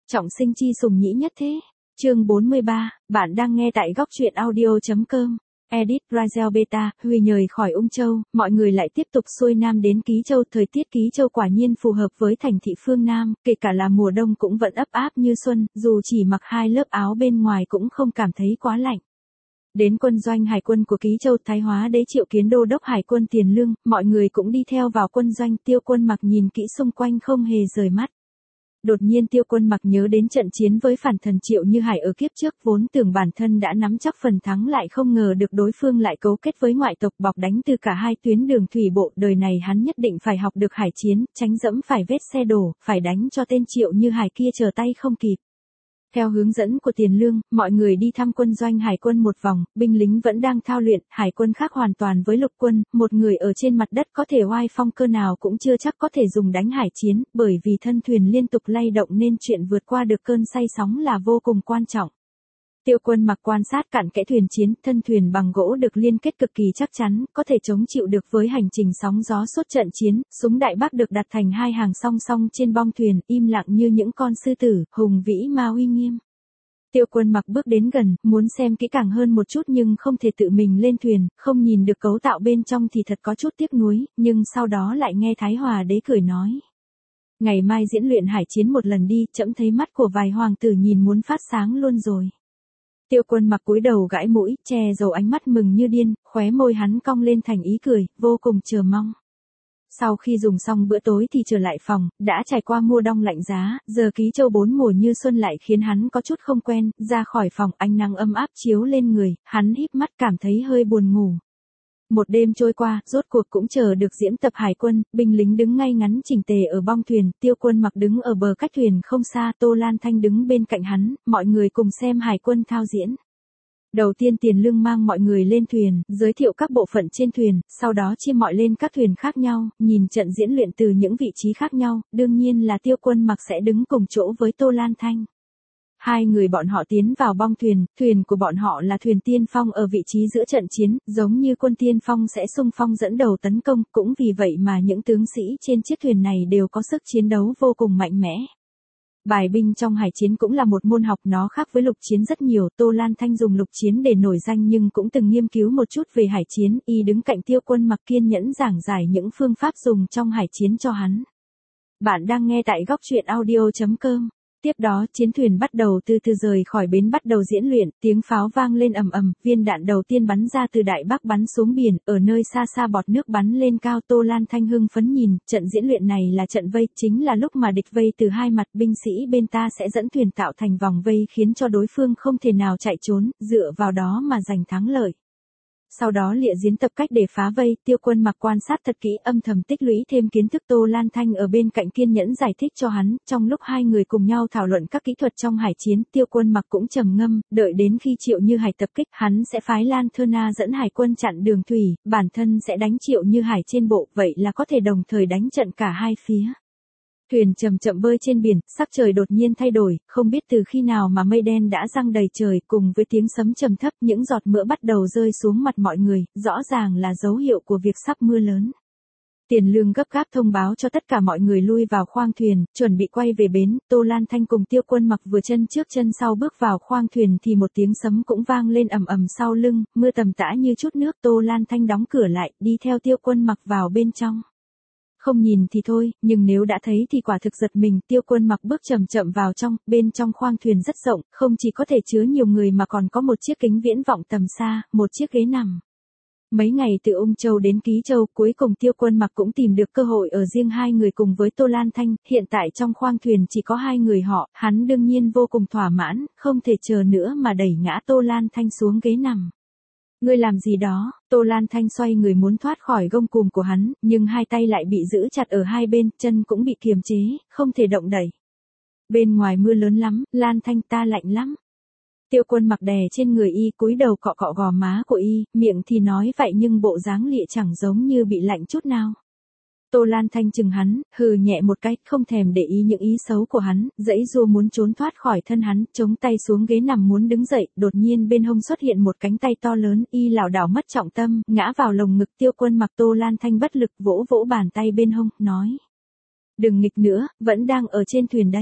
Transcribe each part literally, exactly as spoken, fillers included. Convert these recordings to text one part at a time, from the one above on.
Trọng sinh chi sùng nhĩ nhất thế. Chương bốn mươi ba, bạn đang nghe tại góc truyện audio.com. Edit Razel Beta, Huy nhời khỏi Ung Châu, mọi người lại tiếp tục xuôi nam đến Ký Châu. Thời tiết Ký Châu quả nhiên phù hợp với thành thị phương Nam, kể cả là mùa đông cũng vẫn ấp áp như xuân, dù chỉ mặc hai lớp áo bên ngoài cũng không cảm thấy quá lạnh. Đến quân doanh hải quân của Ký Châu, Thái Hóa Đế triệu kiến đô đốc hải quân Tiền Lương, mọi người cũng đi theo vào quân doanh. Tiêu Quân Mặc nhìn kỹ xung quanh không hề rời mắt. Đột nhiên Tiêu Quân Mặc nhớ đến trận chiến với phản thần Triệu Như Hải ở kiếp trước, vốn tưởng bản thân đã nắm chắc phần thắng lại không ngờ được đối phương lại cấu kết với ngoại tộc bọc đánh từ cả hai tuyến đường thủy bộ. Đời này hắn nhất định phải học được hải chiến, tránh dẫm phải vết xe đổ, phải đánh cho tên Triệu Như Hải kia trở tay không kịp. Theo hướng dẫn của Tiền Lương, mọi người đi thăm quân doanh hải quân một vòng, binh lính vẫn đang thao luyện, hải quân khác hoàn toàn với lục quân, một người ở trên mặt đất có thể oai phong cơ nào cũng chưa chắc có thể dùng đánh hải chiến, bởi vì thân thuyền liên tục lay động nên chuyện vượt qua được cơn say sóng là vô cùng quan trọng. Tiêu Quân Mặc quan sát cặn kẽ thuyền chiến, thân thuyền bằng gỗ được liên kết cực kỳ chắc chắn, có thể chống chịu được với hành trình sóng gió suốt trận chiến. Súng đại bác được đặt thành hai hàng song song trên bong thuyền, im lặng như những con sư tử, hùng vĩ mà uy nghiêm. Tiêu Quân Mặc bước đến gần, muốn xem kỹ càng hơn một chút nhưng không thể tự mình lên thuyền, không nhìn được cấu tạo bên trong thì thật có chút tiếc nuối, nhưng sau đó lại nghe Thái Hòa Đế cười nói: ngày mai diễn luyện hải chiến một lần đi, trẫm thấy mắt của vài hoàng tử nhìn muốn phát sáng luôn rồi. Tiêu Quân Mặc cúi đầu gãi mũi, che giấu ánh mắt mừng như điên, khóe môi hắn cong lên thành ý cười, vô cùng chờ mong. Sau khi dùng xong bữa tối thì trở lại phòng, đã trải qua mùa đông lạnh giá, giờ Ký Châu bốn mùa như xuân lại khiến hắn có chút không quen. Ra khỏi phòng, ánh nắng ấm áp chiếu lên người, hắn híp mắt cảm thấy hơi buồn ngủ. Một đêm trôi qua, rốt cuộc cũng chờ được diễn tập hải quân, binh lính đứng ngay ngắn chỉnh tề ở bong thuyền, Tiêu Quân Mặc đứng ở bờ cách thuyền không xa, Tô Lan Thanh đứng bên cạnh hắn, mọi người cùng xem hải quân thao diễn. Đầu tiên Tiền Lương mang mọi người lên thuyền, giới thiệu các bộ phận trên thuyền, sau đó chia mọi lên các thuyền khác nhau, nhìn trận diễn luyện từ những vị trí khác nhau, đương nhiên là Tiêu Quân Mặc sẽ đứng cùng chỗ với Tô Lan Thanh. Hai người bọn họ tiến vào bong thuyền, thuyền của bọn họ là thuyền tiên phong ở vị trí giữa trận chiến, giống như quân tiên phong sẽ xung phong dẫn đầu tấn công, cũng vì vậy mà những tướng sĩ trên chiếc thuyền này đều có sức chiến đấu vô cùng mạnh mẽ. Bài binh trong hải chiến cũng là một môn học, nó khác với lục chiến rất nhiều. Tô Lan Thanh dùng lục chiến để nổi danh nhưng cũng từng nghiên cứu một chút về hải chiến, y đứng cạnh Tiêu Quân Mặc kiên nhẫn giảng giải những phương pháp dùng trong hải chiến cho hắn. Bạn đang nghe tại góc truyện audio.com. Tiếp đó, chiến thuyền bắt đầu từ từ rời khỏi bến, bắt đầu diễn luyện, tiếng pháo vang lên ầm ầm, viên đạn đầu tiên bắn ra từ đại bác bắn xuống biển, ở nơi xa xa bọt nước bắn lên cao. Tô Lan Thanh hưng phấn nhìn, trận diễn luyện này là trận vây, chính là lúc mà địch vây từ hai mặt, binh sĩ bên ta sẽ dẫn thuyền tạo thành vòng vây khiến cho đối phương không thể nào chạy trốn, dựa vào đó mà giành thắng lợi. Sau đó lịa diễn tập cách để phá vây, Tiêu Quân Mặc quan sát thật kỹ, âm thầm tích lũy thêm kiến thức. Tô Lan Thanh ở bên cạnh kiên nhẫn giải thích cho hắn, trong lúc hai người cùng nhau thảo luận các kỹ thuật trong hải chiến, Tiêu Quân Mặc cũng trầm ngâm, đợi đến khi Triệu Như Hải tập kích, hắn sẽ phái Lan Thơ Na dẫn hải quân chặn đường thủy, bản thân sẽ đánh Triệu Như Hải trên bộ, vậy là có thể đồng thời đánh trận cả hai phía. Thuyền chậm chậm bơi trên biển, sắc trời đột nhiên thay đổi, không biết từ khi nào mà mây đen đã giăng đầy trời, cùng với tiếng sấm trầm thấp, những giọt mưa bắt đầu rơi xuống mặt mọi người, rõ ràng là dấu hiệu của việc sắp mưa lớn. Tiền Lương gấp gáp thông báo cho tất cả mọi người lui vào khoang thuyền, chuẩn bị quay về bến. Tô Lan Thanh cùng Tiêu Quân Mặc vừa chân trước chân sau bước vào khoang thuyền thì một tiếng sấm cũng vang lên ầm ầm sau lưng, mưa tầm tã như chút nước. Tô Lan Thanh đóng cửa lại, đi theo Tiêu Quân Mặc vào bên trong. Không nhìn thì thôi, nhưng nếu đã thấy thì quả thực giật mình. Tiêu Quân Mặc bước chậm chậm vào trong, bên trong khoang thuyền rất rộng, không chỉ có thể chứa nhiều người mà còn có một chiếc kính viễn vọng tầm xa, một chiếc ghế nằm. Mấy ngày từ Ung Châu đến Ký Châu, cuối cùng Tiêu Quân Mặc cũng tìm được cơ hội ở riêng hai người cùng với Tô Lan Thanh. Hiện tại trong khoang thuyền chỉ có hai người họ, hắn đương nhiên vô cùng thỏa mãn, không thể chờ nữa mà đẩy ngã Tô Lan Thanh xuống ghế nằm. Ngươi làm gì đó? Tô Lan Thanh xoay người muốn thoát khỏi gông cùm của hắn, nhưng hai tay lại bị giữ chặt ở hai bên, chân cũng bị kiềm chế, không thể động đẩy. Bên ngoài mưa lớn lắm, Lan Thanh, ta lạnh lắm. Tiêu Quân Mặc đè trên người y, cúi đầu cọ cọ gò má của y, miệng thì nói vậy nhưng bộ dáng lịa chẳng giống như bị lạnh chút nào. Tô Lan Thanh chừng hắn, hừ nhẹ một cái, không thèm để ý những ý xấu của hắn, dãy dua muốn trốn thoát khỏi thân hắn, chống tay xuống ghế nằm muốn đứng dậy, đột nhiên bên hông xuất hiện một cánh tay to lớn, y lảo đảo mất trọng tâm, ngã vào lồng ngực Tiêu Quân Mặc. Tô Lan Thanh bất lực vỗ vỗ bàn tay bên hông, nói: đừng nghịch nữa, vẫn đang ở trên thuyền đấy.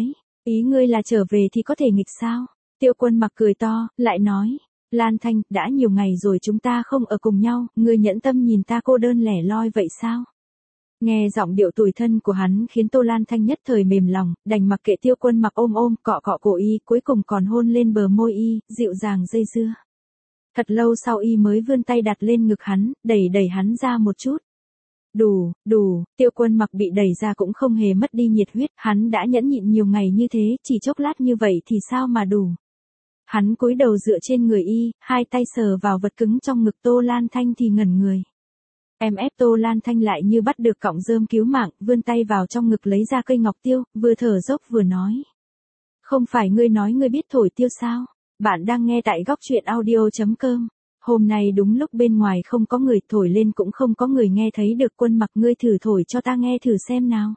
Ý ngươi là trở về thì có thể nghịch sao? Tiêu Quân Mặc cười to, lại nói. Lan Thanh, đã nhiều ngày rồi chúng ta không ở cùng nhau, ngươi nhẫn tâm nhìn ta cô đơn lẻ loi vậy sao? Nghe giọng điệu tủi thân của hắn khiến Tô Lan Thanh nhất thời mềm lòng, đành mặc kệ Tiêu Quân Mặc ôm ôm cọ cọ cổ y, cuối cùng còn hôn lên bờ môi y, dịu dàng dây dưa. Thật lâu sau y mới vươn tay đặt lên ngực hắn, đẩy đẩy hắn ra một chút. Đủ, đủ, Tiêu Quân Mặc bị đẩy ra cũng không hề mất đi nhiệt huyết, hắn đã nhẫn nhịn nhiều ngày như thế, chỉ chốc lát như vậy thì sao mà đủ. Hắn cúi đầu dựa trên người y, hai tay sờ vào vật cứng trong ngực Tô Lan Thanh thì ngẩn người. Em ép Tô Lan Thanh lại như bắt được cọng rơm cứu mạng, vươn tay vào trong ngực lấy ra cây ngọc tiêu, vừa thở dốc vừa nói. Không phải ngươi nói ngươi biết thổi tiêu sao? Bạn đang nghe tại góc truyện audio chấm com. Hôm nay đúng lúc bên ngoài không có người, thổi lên cũng không có người nghe thấy được. Quân Mặc, ngươi thử thổi cho ta nghe thử xem nào.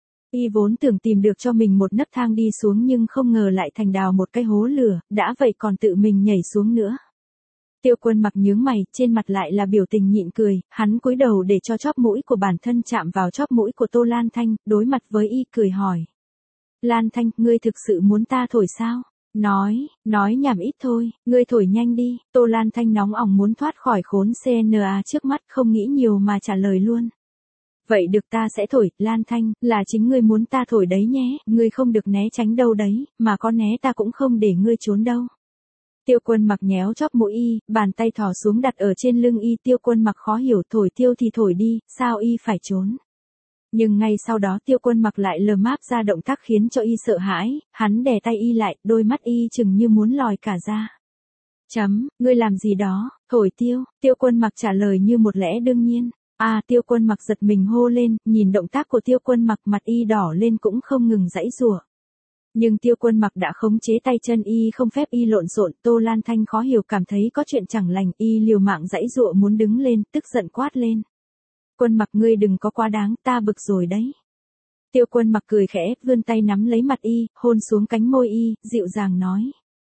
Y vốn tưởng tìm được cho mình một nấc thang đi xuống nhưng không ngờ lại thành đào một cái hố lửa, đã vậy còn tự mình nhảy xuống nữa. Tiêu Quân Mặc nhướng mày, trên mặt lại là biểu tình nhịn cười, hắn cúi đầu để cho chóp mũi của bản thân chạm vào chóp mũi của Tô Lan Thanh, đối mặt với y cười hỏi. Lan Thanh, ngươi thực sự muốn ta thổi sao? Nói, nói nhảm ít thôi, ngươi thổi nhanh đi. Tô Lan Thanh nóng ỏng muốn thoát khỏi khốn xê en a trước mắt, không nghĩ nhiều mà trả lời luôn. Vậy được, ta sẽ thổi. Lan Thanh, là chính ngươi muốn ta thổi đấy nhé, ngươi không được né tránh đâu đấy, mà có né ta cũng không để ngươi trốn đâu. Tiêu Quân Mặc nhéo chóp mũi y, bàn tay thò xuống đặt ở trên lưng y. Tiêu Quân Mặc khó hiểu, thổi tiêu thì thổi đi, sao y phải trốn? Nhưng ngay sau đó Tiêu Quân Mặc lại lờ máp ra động tác khiến cho y sợ hãi, hắn đè tay y lại, đôi mắt y chừng như muốn lòi cả ra. Chấm, ngươi làm gì đó? Thổi tiêu. Tiêu Quân Mặc trả lời như một lẽ đương nhiên. À, Tiêu Quân Mặc giật mình hô lên, nhìn động tác của Tiêu Quân Mặc, mặt y đỏ lên cũng không ngừng giãy giụa. Nhưng Tiêu Quân Mặc đã khống chế tay chân y không phép y lộn xộn. Tô Lan Thanh khó hiểu cảm thấy có chuyện chẳng lành, y liều mạng giãy giụa muốn đứng lên, tức giận quát lên. Quân Mặc, ngươi đừng có quá đáng, ta bực rồi đấy. Tiêu Quân Mặc cười khẽ, vươn tay nắm lấy mặt y, hôn xuống cánh môi y, dịu dàng nói.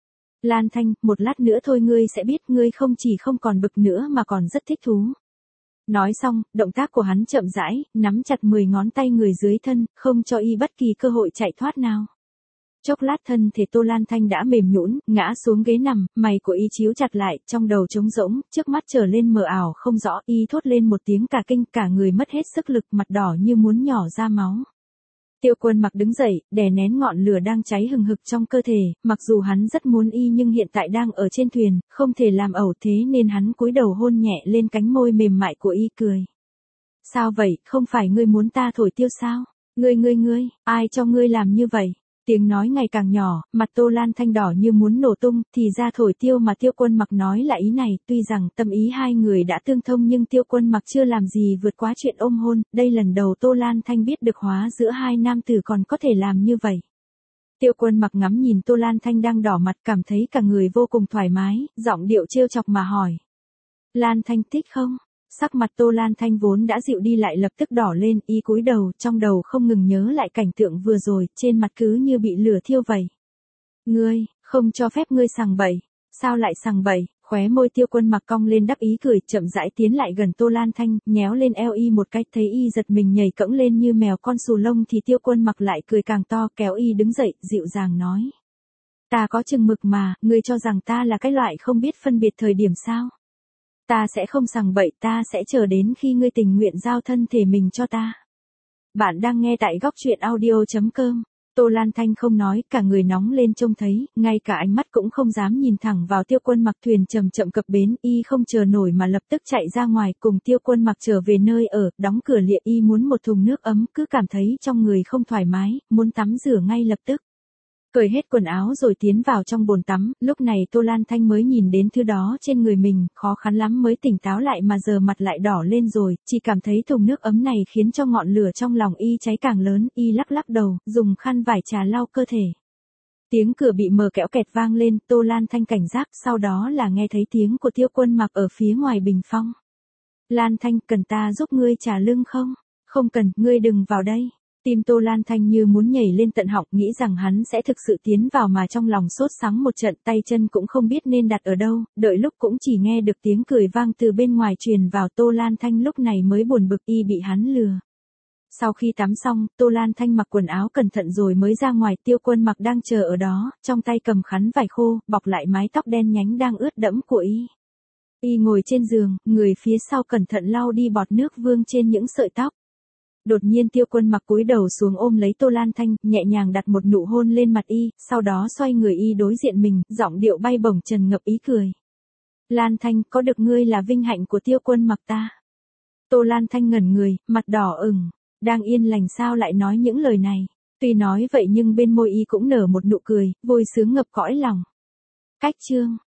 Lan Thanh, một lát nữa thôi ngươi sẽ biết, ngươi không chỉ không còn bực nữa mà còn rất thích thú. Nói xong, động tác của hắn chậm rãi, nắm chặt mười ngón tay người dưới thân, không cho y bất kỳ cơ hội chạy thoát nào. Chốc lát thân thể Tô Lan Thanh đã mềm nhũn, ngã xuống ghế nằm, mày của y chíu chặt lại, trong đầu trống rỗng, trước mắt trở lên mờ ảo không rõ, y thốt lên một tiếng cả kinh, cả người mất hết sức lực, mặt đỏ như muốn nhỏ ra máu. Tiêu Quân Mặc đứng dậy, đè nén ngọn lửa đang cháy hừng hực trong cơ thể, mặc dù hắn rất muốn y nhưng hiện tại đang ở trên thuyền, không thể làm ẩu, thế nên hắn cúi đầu hôn nhẹ lên cánh môi mềm mại của y, cười. Sao vậy, không phải ngươi muốn ta thổi tiêu sao? Ngươi ngươi ngươi, ai cho ngươi làm như vậy? Tiếng nói ngày càng nhỏ, mặt Tô Lan Thanh đỏ như muốn nổ tung, thì ra thổi tiêu mà Tiêu Quân Mặc nói là ý này, tuy rằng tâm ý hai người đã tương thông nhưng Tiêu Quân Mặc chưa làm gì vượt quá chuyện ôm hôn, đây lần đầu Tô Lan Thanh biết được hóa giữa hai nam tử còn có thể làm như vậy. Tiêu Quân Mặc ngắm nhìn Tô Lan Thanh đang đỏ mặt, cảm thấy cả người vô cùng thoải mái, giọng điệu trêu chọc mà hỏi. Lan Thanh thích không? Sắc mặt Tô Lan Thanh vốn đã dịu đi lại lập tức đỏ lên, y cúi đầu, trong đầu không ngừng nhớ lại cảnh tượng vừa rồi, trên mặt cứ như bị lửa thiêu vậy. Ngươi, không cho phép ngươi sằng bậy. Sao lại sằng bậy? Khóe môi Tiêu Quân Mặc cong lên đắc ý cười, chậm rãi tiến lại gần Tô Lan Thanh, nhéo lên eo y một cái, thấy y giật mình nhảy cẫng lên như mèo con xù lông thì Tiêu Quân Mặc lại cười càng to, kéo y đứng dậy, dịu dàng nói. Ta có chừng mực mà, ngươi cho rằng ta là cái loại không biết phân biệt thời điểm sao? Ta sẽ không sằng bậy, ta sẽ chờ đến khi ngươi tình nguyện giao thân thể mình cho ta. Bạn đang nghe tại góc truyện audio chấm com. Tô Lan Thanh không nói, cả người nóng lên trông thấy, ngay cả ánh mắt cũng không dám nhìn thẳng vào Tiêu Quân Mặc. Thuyền chậm chậm cập bến, y không chờ nổi mà lập tức chạy ra ngoài cùng Tiêu Quân Mặc trở về nơi ở, đóng cửa liệ, y muốn một thùng nước ấm, cứ cảm thấy trong người không thoải mái, muốn tắm rửa ngay lập tức. Cởi hết quần áo rồi tiến vào trong bồn tắm, lúc này Tô Lan Thanh mới nhìn đến thứ đó trên người mình, khó khăn lắm mới tỉnh táo lại mà giờ mặt lại đỏ lên rồi, chỉ cảm thấy thùng nước ấm này khiến cho ngọn lửa trong lòng y cháy càng lớn, y lắc lắc đầu, dùng khăn vải trà lau cơ thể. Tiếng cửa bị mở kéo kẹt vang lên, Tô Lan Thanh cảnh giác, sau đó là nghe thấy tiếng của Tiêu Quân Mặc ở phía ngoài bình phong. Lan Thanh, cần ta giúp ngươi trả lưng không? Không cần, ngươi đừng vào đây. Tim Tô Lan Thanh như muốn nhảy lên tận họng, nghĩ rằng hắn sẽ thực sự tiến vào mà trong lòng sốt sắng một trận, tay chân cũng không biết nên đặt ở đâu, đợi lúc cũng chỉ nghe được tiếng cười vang từ bên ngoài truyền vào. Tô Lan Thanh lúc này mới buồn bực, y bị hắn lừa. Sau khi tắm xong, Tô Lan Thanh mặc quần áo cẩn thận rồi mới ra ngoài. Tiêu Quân Mặc đang chờ ở đó, trong tay cầm khăn vải khô, bọc lại mái tóc đen nhánh đang ướt đẫm của y. Y ngồi trên giường, người phía sau cẩn thận lau đi bọt nước vương trên những sợi tóc. Đột nhiên Tiêu Quân Mặc cúi đầu xuống ôm lấy Tô Lan Thanh, nhẹ nhàng đặt một nụ hôn lên mặt y, sau đó xoay người y đối diện mình, giọng điệu bay bổng trần ngập ý cười. Lan Thanh, có được ngươi là vinh hạnh của Tiêu Quân Mặc ta. Tô Lan Thanh ngẩn người, mặt đỏ ửng, đang yên lành sao lại nói những lời này. Tuy nói vậy nhưng bên môi y cũng nở một nụ cười, vui sướng ngập cõi lòng. Cách chương